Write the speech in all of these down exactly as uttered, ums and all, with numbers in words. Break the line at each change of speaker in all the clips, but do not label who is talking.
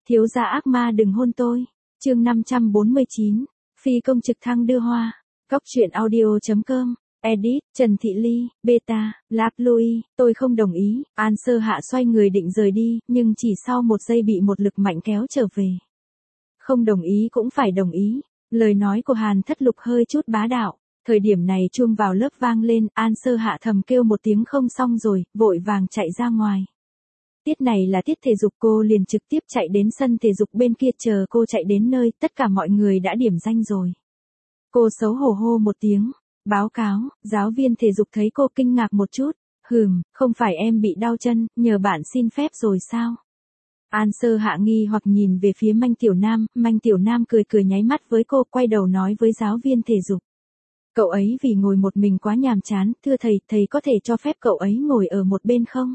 Thiếu gia ác ma đừng hôn tôi. Chương năm trăm bốn mươi chín. Phi công trực thăng đưa hoa. Cóc truyện audio chấm com. Edit, Trần Thị Ly, Beta, Lạc Louis, tôi không đồng ý. An Sơ Hạ xoay người định rời đi, nhưng chỉ sau một giây bị một lực mạnh kéo trở về. Không đồng ý cũng phải đồng ý. Lời nói của Hàn Thất Lục hơi chút bá đạo. Thời điểm này chuông vào lớp vang lên, An Sơ Hạ thầm kêu một tiếng không xong rồi, vội vàng chạy ra ngoài. Tiết này là tiết thể dục, cô liền trực tiếp chạy đến sân thể dục bên kia chờ cô chạy đến nơi, tất cả mọi người đã điểm danh rồi. Cô xấu hổ hô một tiếng, báo cáo, giáo viên thể dục thấy cô kinh ngạc một chút, hừm, không phải em bị đau chân, nhờ bạn xin phép rồi sao? An Sơ Hạ nghi hoặc nhìn về phía Manh Tiểu Nam, Manh Tiểu Nam cười cười nháy mắt với cô, quay đầu nói với giáo viên thể dục. Cậu ấy vì ngồi một mình quá nhàm chán, thưa thầy, thầy có thể cho phép cậu ấy ngồi ở một bên không?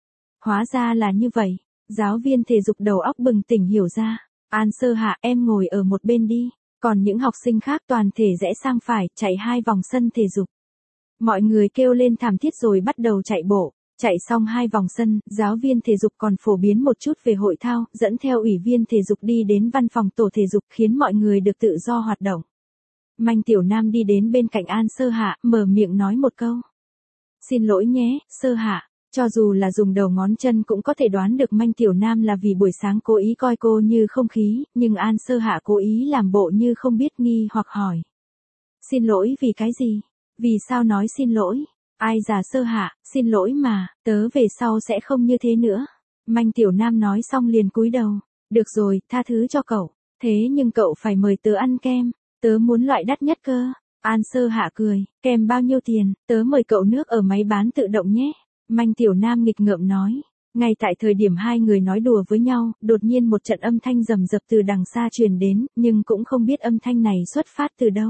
Hóa ra là như vậy, giáo viên thể dục đầu óc bừng tỉnh hiểu ra, An Sơ Hạ em ngồi ở một bên đi, còn những học sinh khác toàn thể rẽ sang phải, chạy hai vòng sân thể dục. Mọi người kêu lên thảm thiết rồi bắt đầu chạy bộ, chạy xong hai vòng sân, giáo viên thể dục còn phổ biến một chút về hội thao, dẫn theo ủy viên thể dục đi đến văn phòng tổ thể dục khiến mọi người được tự do hoạt động. Manh Tiểu Nam đi đến bên cạnh An Sơ Hạ, mở miệng nói một câu. Xin lỗi nhé, Sơ Hạ. Cho dù là dùng đầu ngón chân cũng có thể đoán được Manh Tiểu Nam là vì buổi sáng cố ý coi cô như không khí, nhưng An Sơ Hạ cố ý làm bộ như không biết nghi hoặc hỏi. Xin lỗi vì cái gì? Vì sao nói xin lỗi? Ai già Sơ Hạ, xin lỗi mà, tớ về sau sẽ không như thế nữa. Manh Tiểu Nam nói xong liền cúi đầu. Được rồi, tha thứ cho cậu. Thế nhưng cậu phải mời tớ ăn kem, tớ muốn loại đắt nhất cơ. An Sơ Hạ cười, kem bao nhiêu tiền, tớ mời cậu nước ở máy bán tự động nhé. Manh Tiểu Nam nghịch ngợm nói. Ngay tại thời điểm hai người nói đùa với nhau, đột nhiên một trận âm thanh rầm rập từ đằng xa truyền đến, nhưng cũng không biết âm thanh này xuất phát từ đâu.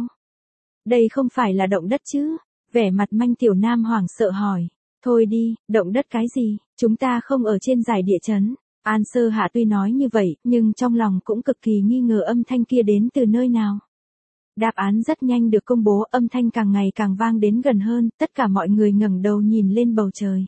Đây không phải là động đất chứ? Vẻ mặt Manh Tiểu Nam hoảng sợ hỏi. Thôi đi, động đất cái gì, chúng ta không ở trên giải địa chấn. An Sơ Hạ tuy nói như vậy, nhưng trong lòng cũng cực kỳ nghi ngờ âm thanh kia đến từ nơi nào. Đáp án rất nhanh được công bố, âm thanh càng ngày càng vang đến gần hơn, tất cả mọi người ngẩng đầu nhìn lên bầu trời.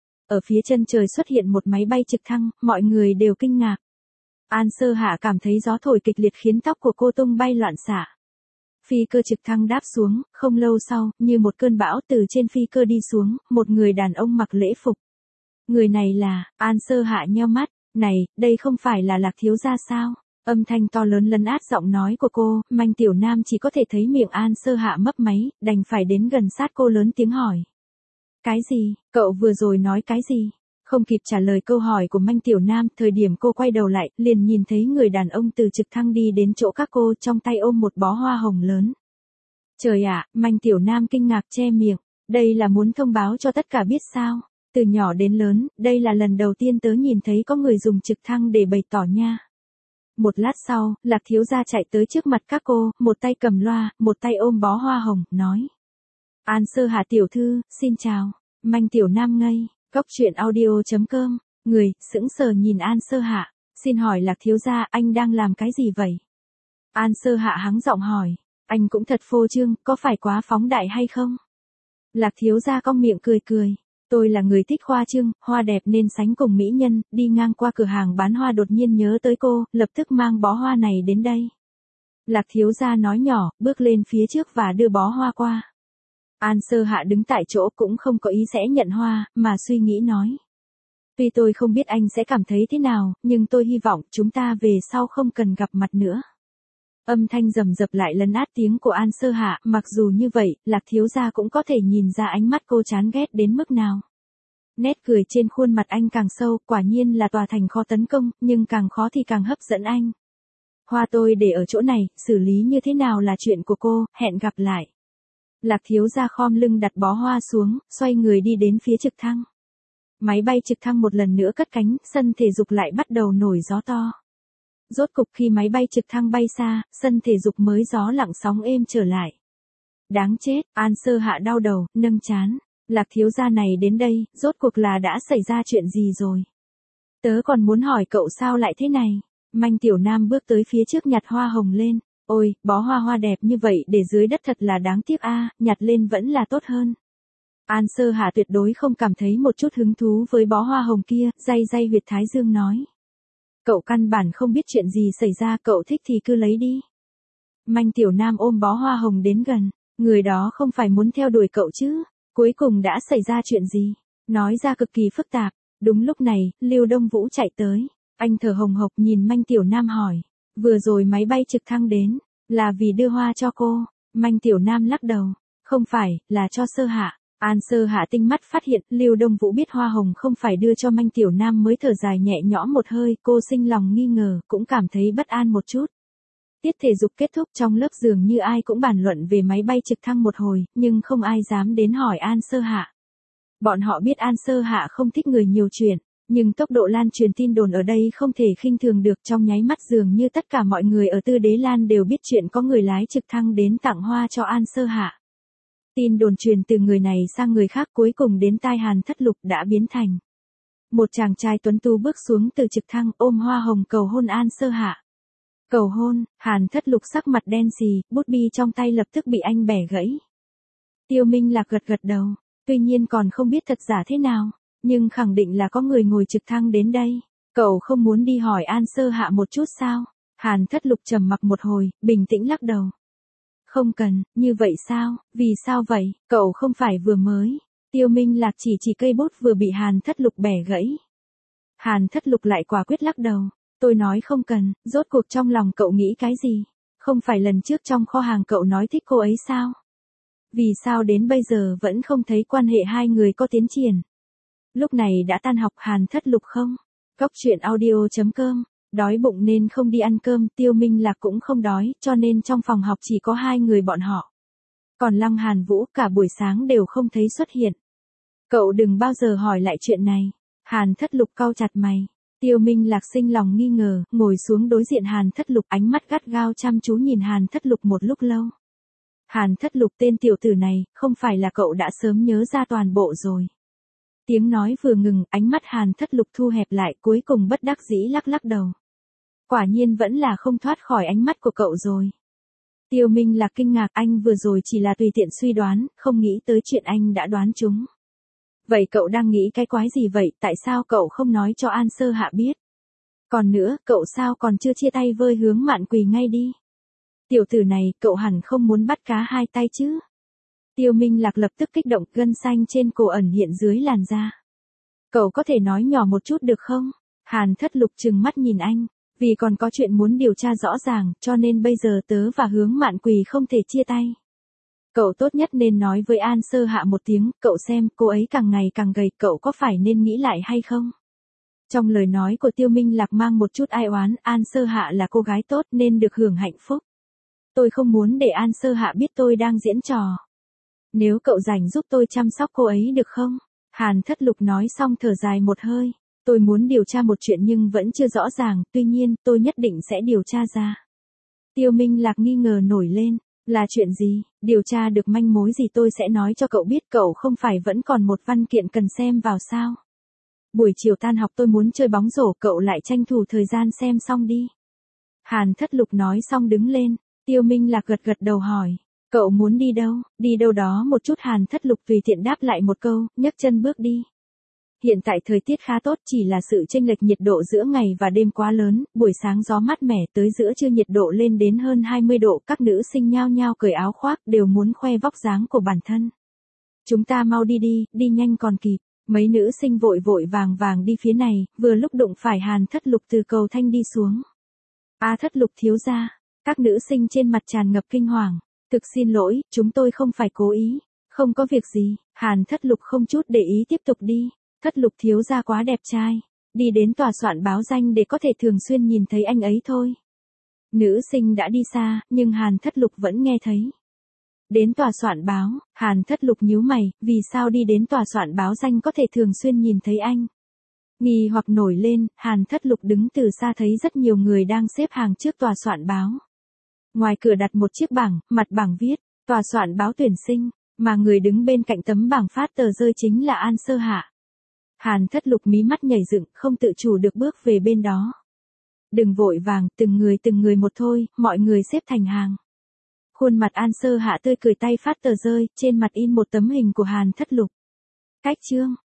Ở phía chân trời xuất hiện một máy bay trực thăng, mọi người đều kinh ngạc. An Sơ Hạ cảm thấy gió thổi kịch liệt khiến tóc của cô tung bay loạn xạ. Phi cơ trực thăng đáp xuống, không lâu sau, như một cơn bão từ trên phi cơ đi xuống, một người đàn ông mặc lễ phục. Người này là, An Sơ Hạ nheo mắt, này, đây không phải là Lạc thiếu gia sao? Âm thanh to lớn lấn át giọng nói của cô, Manh Tiểu Nam chỉ có thể thấy miệng An Sơ Hạ mấp máy, đành phải đến gần sát cô lớn tiếng hỏi. Cái gì, cậu vừa rồi nói cái gì? Không kịp trả lời câu hỏi của Manh Tiểu Nam, thời điểm cô quay đầu lại, liền nhìn thấy người đàn ông từ trực thăng đi đến chỗ các cô, trong tay ôm một bó hoa hồng lớn. Trời ạ, Manh Tiểu Nam kinh ngạc che miệng, đây là muốn thông báo cho tất cả biết sao? Từ nhỏ đến lớn, đây là lần đầu tiên tớ nhìn thấy có người dùng trực thăng để bày tỏ nha. Một lát sau, Lạc thiếu gia chạy tới trước mặt các cô, một tay cầm loa, một tay ôm bó hoa hồng, nói. An Sơ Hạ tiểu thư, xin chào. Manh Tiểu Nam ngây, cóc truyện audio chấm com, người, sững sờ nhìn An Sơ Hạ. Xin hỏi Lạc thiếu gia, anh đang làm cái gì vậy? An Sơ Hạ hắng giọng hỏi, anh cũng thật phô trương, có phải quá phóng đại hay không? Lạc thiếu gia cong miệng cười cười. Tôi là người thích hoa trương, hoa đẹp nên sánh cùng mỹ nhân, đi ngang qua cửa hàng bán hoa đột nhiên nhớ tới cô, lập tức mang bó hoa này đến đây. Lạc thiếu gia nói nhỏ, bước lên phía trước và đưa bó hoa qua. An Sơ Hạ đứng tại chỗ cũng không có ý sẽ nhận hoa, mà suy nghĩ nói. Tuy tôi không biết anh sẽ cảm thấy thế nào, nhưng tôi hy vọng chúng ta về sau không cần gặp mặt nữa. Âm thanh rầm rập lại lấn át tiếng của An Sơ Hạ, mặc dù như vậy, Lạc thiếu gia cũng có thể nhìn ra ánh mắt cô chán ghét đến mức nào. Nét cười trên khuôn mặt anh càng sâu, quả nhiên là tòa thành khó tấn công, nhưng càng khó thì càng hấp dẫn anh. Hoa tôi để ở chỗ này, xử lý như thế nào là chuyện của cô, hẹn gặp lại. Lạc thiếu gia khom lưng đặt bó hoa xuống, xoay người đi đến phía trực thăng. Máy bay trực thăng một lần nữa cất cánh, sân thể dục lại bắt đầu nổi gió to. Rốt cục khi máy bay trực thăng bay xa, sân thể dục mới gió lặng sóng êm trở lại. Đáng chết, An Sơ Hạ đau đầu, nâng trán. Lạc thiếu gia này đến đây, rốt cuộc là đã xảy ra chuyện gì rồi? Tớ còn muốn hỏi cậu sao lại thế này? Manh Tiểu Nam bước tới phía trước nhặt hoa hồng lên. Ôi, bó hoa hoa đẹp như vậy để dưới đất thật là đáng tiếc a, nhặt lên vẫn là tốt hơn. An Sơ Hạ tuyệt đối không cảm thấy một chút hứng thú với bó hoa hồng kia, day day huyệt thái dương nói. Cậu căn bản không biết chuyện gì xảy ra, cậu thích thì cứ lấy đi. Manh Tiểu Nam ôm bó hoa hồng đến gần, người đó không phải muốn theo đuổi cậu chứ, cuối cùng đã xảy ra chuyện gì, nói ra cực kỳ phức tạp. Đúng lúc này, Lưu Đông Vũ chạy tới, anh thở hồng hộc nhìn Manh Tiểu Nam hỏi, vừa rồi máy bay trực thăng đến, là vì đưa hoa cho cô. Manh Tiểu Nam lắc đầu, không phải, là cho Sơ Hạ. An Sơ Hạ tinh mắt phát hiện, Lưu Đông Vũ biết hoa hồng không phải đưa cho Manh Tiểu Nam mới thở dài nhẹ nhõm một hơi, cô sinh lòng nghi ngờ, cũng cảm thấy bất an một chút. Tiết thể dục kết thúc, trong lớp dường như ai cũng bàn luận về máy bay trực thăng một hồi, nhưng không ai dám đến hỏi An Sơ Hạ. Bọn họ biết An Sơ Hạ không thích người nhiều chuyện, nhưng tốc độ lan truyền tin đồn ở đây không thể khinh thường được, trong nháy mắt dường như tất cả mọi người ở Tư Đế Lan đều biết chuyện có người lái trực thăng đến tặng hoa cho An Sơ Hạ. Tin đồn truyền từ người này sang người khác, cuối cùng đến tai Hàn Thất Lục đã biến thành một chàng trai tuấn tú bước xuống từ trực thăng, ôm hoa hồng cầu hôn An Sơ Hạ. Cầu hôn, Hàn Thất Lục sắc mặt đen xì, bút bi trong tay lập tức bị anh bẻ gãy. Tiêu Minh Lạc gật gật đầu, tuy nhiên còn không biết thật giả thế nào, nhưng khẳng định là có người ngồi trực thăng đến đây. Cậu không muốn đi hỏi An Sơ Hạ một chút sao? Hàn Thất Lục trầm mặc một hồi, bình tĩnh lắc đầu. Không cần, như vậy sao, vì sao vậy, cậu không phải vừa mới. Tiêu Minh Lạc chỉ chỉ cây bút vừa bị Hàn Thất Lục bẻ gãy. Hàn Thất Lục lại quả quyết lắc đầu, tôi nói không cần, rốt cuộc trong lòng cậu nghĩ cái gì, không phải lần trước trong kho hàng cậu nói thích cô ấy sao? Vì sao đến bây giờ vẫn không thấy quan hệ hai người có tiến triển? Lúc này đã tan học. Hàn Thất Lục không? Cóc truyện audio chấm com. Đói bụng nên không đi ăn cơm, Tiêu Minh Lạc cũng không đói, cho nên trong phòng học chỉ có hai người bọn họ. Còn Lăng Hàn Vũ cả buổi sáng đều không thấy xuất hiện. Cậu đừng bao giờ hỏi lại chuyện này. Hàn Thất Lục cau chặt mày. Tiêu Minh Lạc sinh lòng nghi ngờ, ngồi xuống đối diện Hàn Thất Lục, ánh mắt gắt gao chăm chú nhìn Hàn Thất Lục một lúc lâu. Hàn Thất Lục, tên tiểu tử này, không phải là cậu đã sớm nhớ ra toàn bộ rồi. Tiếng nói vừa ngừng, ánh mắt Hàn Thất Lục thu hẹp lại, cuối cùng bất đắc dĩ lắc lắc đầu. Quả nhiên vẫn là không thoát khỏi ánh mắt của cậu rồi. Tiêu Minh Lạc kinh ngạc, anh vừa rồi chỉ là tùy tiện suy đoán, không nghĩ tới chuyện anh đã đoán trúng. Vậy cậu đang nghĩ cái quái gì vậy, tại sao cậu không nói cho An Sơ Hạ biết? Còn nữa, cậu sao còn chưa chia tay với Hướng Mạn Quỳ ngay đi? Tiểu tử này, cậu hẳn không muốn bắt cá hai tay chứ? Tiêu Minh Lạc lập tức kích động, gân xanh trên cổ ẩn hiện dưới làn da. Cậu có thể nói nhỏ một chút được không? Hàn Thất Lục trừng mắt nhìn anh, vì còn có chuyện muốn điều tra rõ ràng, cho nên bây giờ tớ và Hướng Mạn Quỳ không thể chia tay. Cậu tốt nhất nên nói với An Sơ Hạ một tiếng, cậu xem, cô ấy càng ngày càng gầy, cậu có phải nên nghĩ lại hay không? Trong lời nói của Tiêu Minh Lạc mang một chút ai oán, An Sơ Hạ là cô gái tốt nên được hưởng hạnh phúc. Tôi không muốn để An Sơ Hạ biết tôi đang diễn trò. Nếu cậu rảnh giúp tôi chăm sóc cô ấy được không? Hàn Thất Lục nói xong thở dài một hơi. Tôi muốn điều tra một chuyện nhưng vẫn chưa rõ ràng, tuy nhiên tôi nhất định sẽ điều tra ra. Tiêu Minh Lạc nghi ngờ nổi lên. Là chuyện gì? Điều tra được manh mối gì tôi sẽ nói cho cậu biết, cậu không phải vẫn còn một văn kiện cần xem vào sao? Buổi chiều tan học tôi muốn chơi bóng rổ, cậu lại tranh thủ thời gian xem xong đi. Hàn Thất Lục nói xong đứng lên. Tiêu Minh Lạc gật gật đầu hỏi. Cậu muốn đi đâu? Đi đâu đó một chút. Hàn Thất Lục tùy tiện đáp lại một câu, nhấc chân bước đi. Hiện tại thời tiết khá tốt, chỉ là sự chênh lệch nhiệt độ giữa ngày và đêm quá lớn, buổi sáng gió mát mẻ, tới giữa trưa nhiệt độ lên đến hơn hai mươi độ, các nữ sinh nhao nhao cởi áo khoác, đều muốn khoe vóc dáng của bản thân. Chúng ta mau đi đi, đi nhanh còn kịp. Mấy nữ sinh vội vội vàng vàng đi phía này, vừa lúc đụng phải Hàn Thất Lục từ cầu thang đi xuống. A Thất Lục thiếu gia. Các nữ sinh trên mặt tràn ngập kinh hoàng. Thực xin lỗi, chúng tôi không phải cố ý. Không có việc gì. Hàn Thất Lục không chút để ý tiếp tục đi. Thất Lục thiếu gia quá đẹp trai. Đi đến tòa soạn báo danh để có thể thường xuyên nhìn thấy anh ấy thôi. Nữ sinh đã đi xa, nhưng Hàn Thất Lục vẫn nghe thấy. Đến tòa soạn báo, Hàn Thất Lục nhíu mày, vì sao đi đến tòa soạn báo danh có thể thường xuyên nhìn thấy anh? Nghi hoặc nổi lên, Hàn Thất Lục đứng từ xa thấy rất nhiều người đang xếp hàng trước tòa soạn báo. Ngoài cửa đặt một chiếc bảng, mặt bảng viết, tòa soạn báo tuyển sinh, mà người đứng bên cạnh tấm bảng phát tờ rơi chính là An Sơ Hạ. Hàn Thất Lục mí mắt nhảy dựng, không tự chủ được bước về bên đó. Đừng vội vàng, từng người từng người một thôi, mọi người xếp thành hàng. Khuôn mặt An Sơ Hạ tươi cười, tay phát tờ rơi, trên mặt in một tấm hình của Hàn Thất Lục. Cách chương,